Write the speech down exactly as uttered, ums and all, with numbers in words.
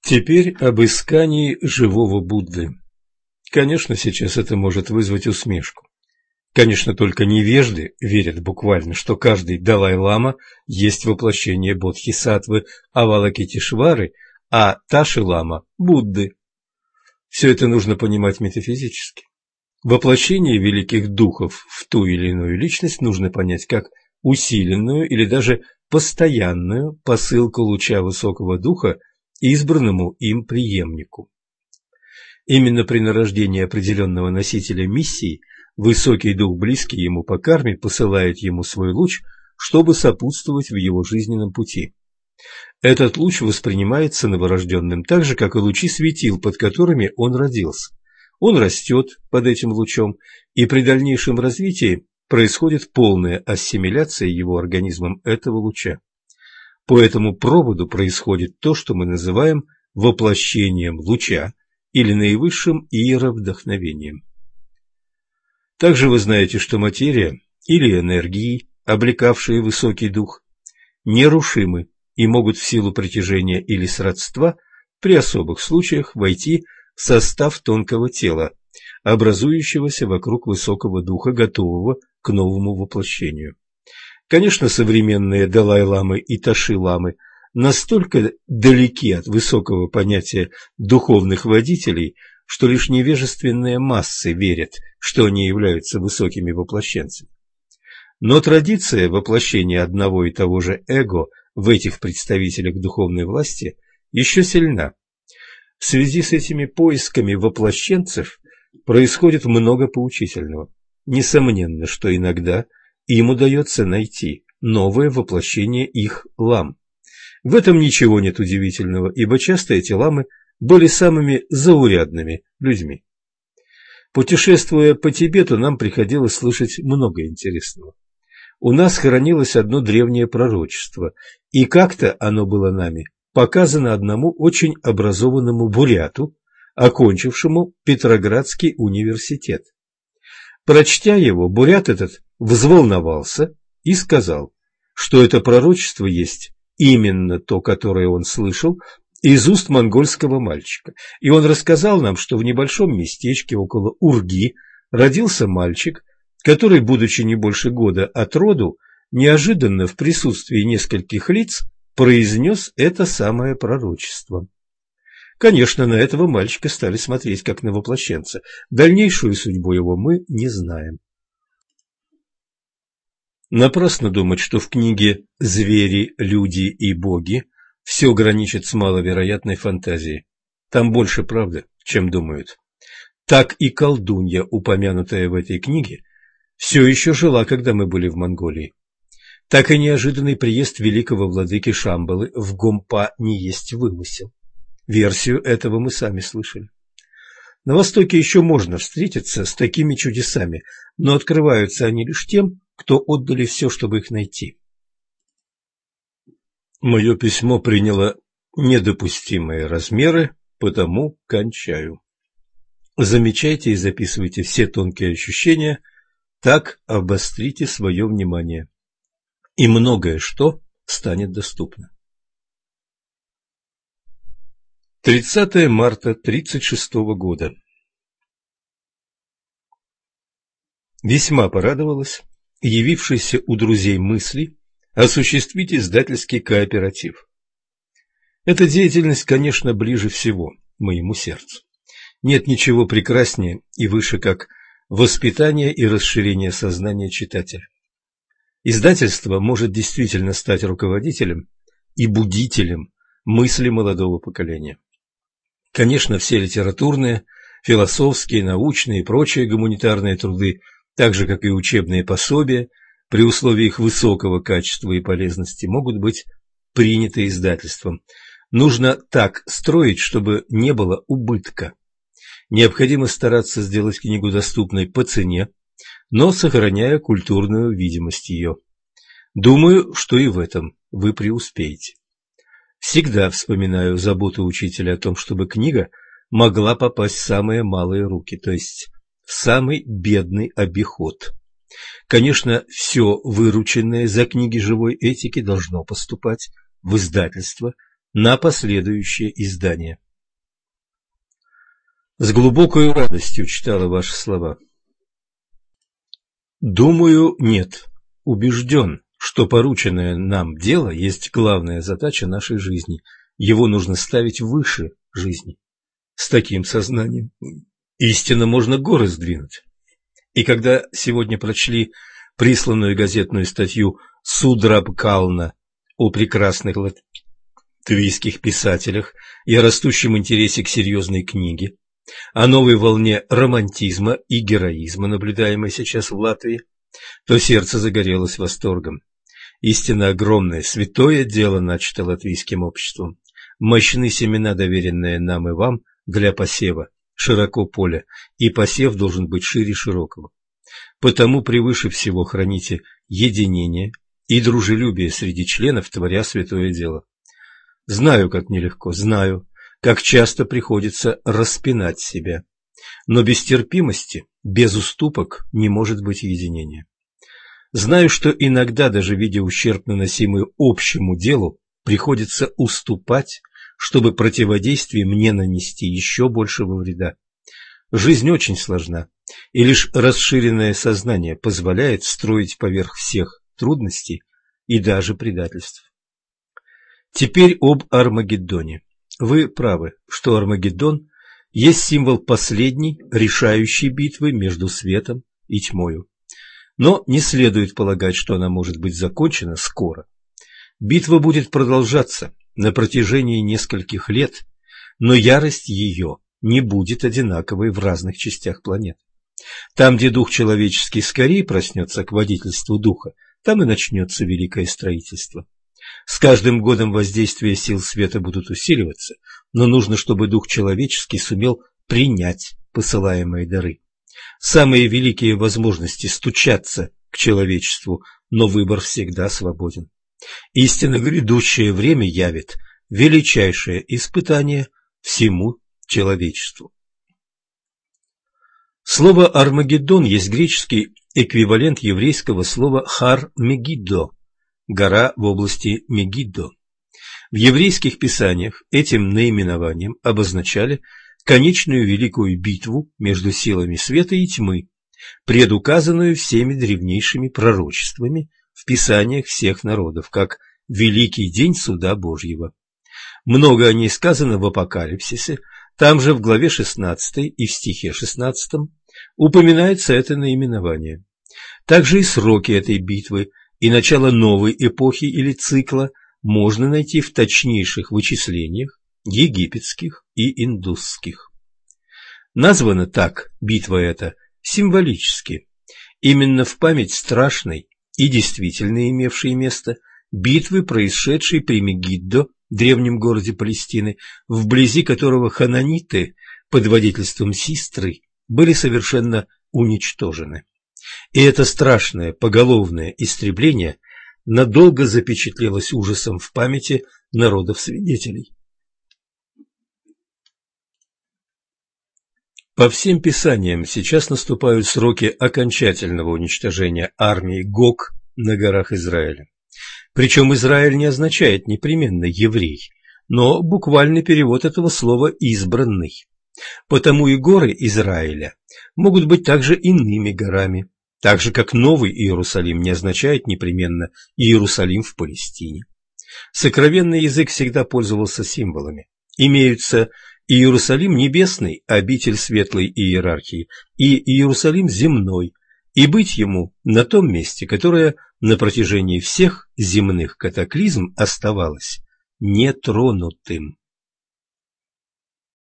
Теперь об искании живого Будды. Конечно, сейчас это может вызвать усмешку. Конечно, только невежды верят буквально, что каждый Далай-лама есть воплощение Бодхисаттвы Авалокитешвары, а Таши-лама – Будды. Все это нужно понимать метафизически. Воплощение великих духов в ту или иную личность нужно понять как усиленную или даже постоянную посылку луча высокого духа избранному им преемнику. Именно при нарождении определенного носителя миссии высокий дух, близкий ему по карме, посылает ему свой луч, чтобы сопутствовать в его жизненном пути. Этот луч воспринимается новорожденным так же, как и лучи светил, под которыми он родился. Он растет под этим лучом, и при дальнейшем развитии происходит полная ассимиляция его организмом этого луча. По этому проводу происходит то, что мы называем воплощением луча или наивысшим иеровдохновением. Также вы знаете, что материя или энергии, облекавшие высокий дух, нерушимы и могут в силу притяжения или сродства при особых случаях войти в состав тонкого тела, образующегося вокруг высокого духа, готового к новому воплощению. Конечно, современные Далай-ламы и Таши-ламы настолько далеки от высокого понятия духовных водителей, что лишь невежественные массы верят, что они являются высокими воплощенцами. Но традиция воплощения одного и того же эго в этих представителях духовной власти еще сильна. В связи с этими поисками воплощенцев происходит много поучительного. Несомненно, что иногда им удается найти новое воплощение их лам. В этом ничего нет удивительного, ибо часто эти ламы были самыми заурядными людьми. Путешествуя по Тибету, нам приходилось слышать много интересного. У нас хранилось одно древнее пророчество, и как-то оно было нами показано одному очень образованному буряту, окончившему Петроградский университет. Прочтя его, бурят этот взволновался и сказал, что это пророчество есть именно то, которое он слышал из уст монгольского мальчика. И он рассказал нам, что в небольшом местечке около Урги родился мальчик, который, будучи не больше года от роду, неожиданно в присутствии нескольких лиц произнес это самое пророчество. Конечно, на этого мальчика стали смотреть как на воплощенца. Дальнейшую судьбу его мы не знаем. Напрасно думать, что в книге «Звери, люди и боги» все граничит с маловероятной фантазией. Там больше правды, чем думают. Так и колдунья, упомянутая в этой книге, все еще жила, когда мы были в Монголии. Так и неожиданный приезд великого владыки Шамбалы в Гомпа не есть вымысел. Версию этого мы сами слышали. На Востоке еще можно встретиться с такими чудесами, но открываются они лишь тем, кто отдали все, чтобы их найти. Мое письмо приняло недопустимые размеры, потому кончаю. Замечайте и записывайте все тонкие ощущения, так обострите свое внимание, и многое что станет доступно. тридцатое марта тридцать шестого года. Весьма порадовалась явившейся у друзей мысли осуществить издательский кооператив. Эта деятельность, конечно, ближе всего моему сердцу. Нет ничего прекраснее и выше, как воспитание и расширение сознания читателя. Издательство может действительно стать руководителем и будителем мысли молодого поколения. Конечно, все литературные, философские, научные и прочие гуманитарные труды, так же, как и учебные пособия, при условии их высокого качества и полезности, могут быть приняты издательством. Нужно так строить, чтобы не было убытка. Необходимо стараться сделать книгу доступной по цене, но сохраняя культурную видимость ее. Думаю, что и в этом вы преуспеете. Всегда вспоминаю заботу учителя о том, чтобы книга могла попасть в самые малые руки, то есть в самый бедный обиход. Конечно, все вырученное за книги живой этики должно поступать в издательство на последующее издание. С глубокой радостью читала ваши слова. Думаю, нет. Убежден, что порученное нам дело есть главная задача нашей жизни. Его нужно ставить выше жизни. С таким сознанием истинно можно горы сдвинуть. И когда сегодня прочли присланную газетную статью Судрабкална о прекрасных латвийских писателях и о растущем интересе к серьезной книге, о новой волне романтизма и героизма, наблюдаемой сейчас в Латвии, то сердце загорелось восторгом. Истинно огромное, святое дело начато латвийским обществом. Мощны семена, доверенные нам и вам для посева, широко поле, и посев должен быть шире широкого. Потому превыше всего храните единение и дружелюбие среди членов, творя святое дело. Знаю, как нелегко, знаю, как часто приходится распинать себя. Но без терпимости, без уступок не может быть единения. Знаю, что иногда, даже видя ущерб, наносимый общему делу, приходится уступать, чтобы противодействием не нанести еще большего вреда. Жизнь очень сложна, и лишь расширенное сознание позволяет строить поверх всех трудностей и даже предательств. Теперь об Армагеддоне. Вы правы, что Армагеддон есть символ последней, решающей битвы между светом и тьмою. Но не следует полагать, что она может быть закончена скоро. Битва будет продолжаться на протяжении нескольких лет, но ярость ее не будет одинаковой в разных частях планеты. Там, где дух человеческий скорее проснется к водительству духа, там и начнется великое строительство. С каждым годом воздействия сил света будут усиливаться, но нужно, чтобы дух человеческий сумел принять посылаемые дары. Самые великие возможности стучатся к человечеству, но выбор всегда свободен. Истинно грядущее время явит величайшее испытание всему человечеству. Слово «Армагеддон» есть греческий эквивалент еврейского слова «Хар-Мегиддо» – гора в области Мегиддо. В еврейских писаниях этим наименованием обозначали конечную великую битву между силами света и тьмы, предуказанную всеми древнейшими пророчествами в писаниях всех народов, как великий день суда Божьего. Много о ней сказано в Апокалипсисе, там же в главе шестнадцатой и в стихе шестнадцатом упоминается это наименование. Также и сроки этой битвы и начало новой эпохи или цикла можно найти в точнейших вычислениях египетских и индусских. Названа так битва эта символически, именно в память страшной и действительно имевшей место битвы, происшедшей при Мегиддо, древнем городе Палестины, вблизи которого хананиты под водительством Систры были совершенно уничтожены. И это страшное поголовное истребление надолго запечатлелось ужасом в памяти народов-свидетелей. По всем писаниям сейчас наступают сроки окончательного уничтожения армии Гог на горах Израиля. Причем Израиль не означает непременно еврей, но буквальный перевод этого слова «избранный». Потому и горы Израиля могут быть также иными горами, так же как Новый Иерусалим не означает непременно Иерусалим в Палестине. Сокровенный язык всегда пользовался символами. Имеются Иерусалим небесный, обитель светлой иерархии, и Иерусалим земной, и быть ему на том месте, которое на протяжении всех земных катаклизм оставалось нетронутым.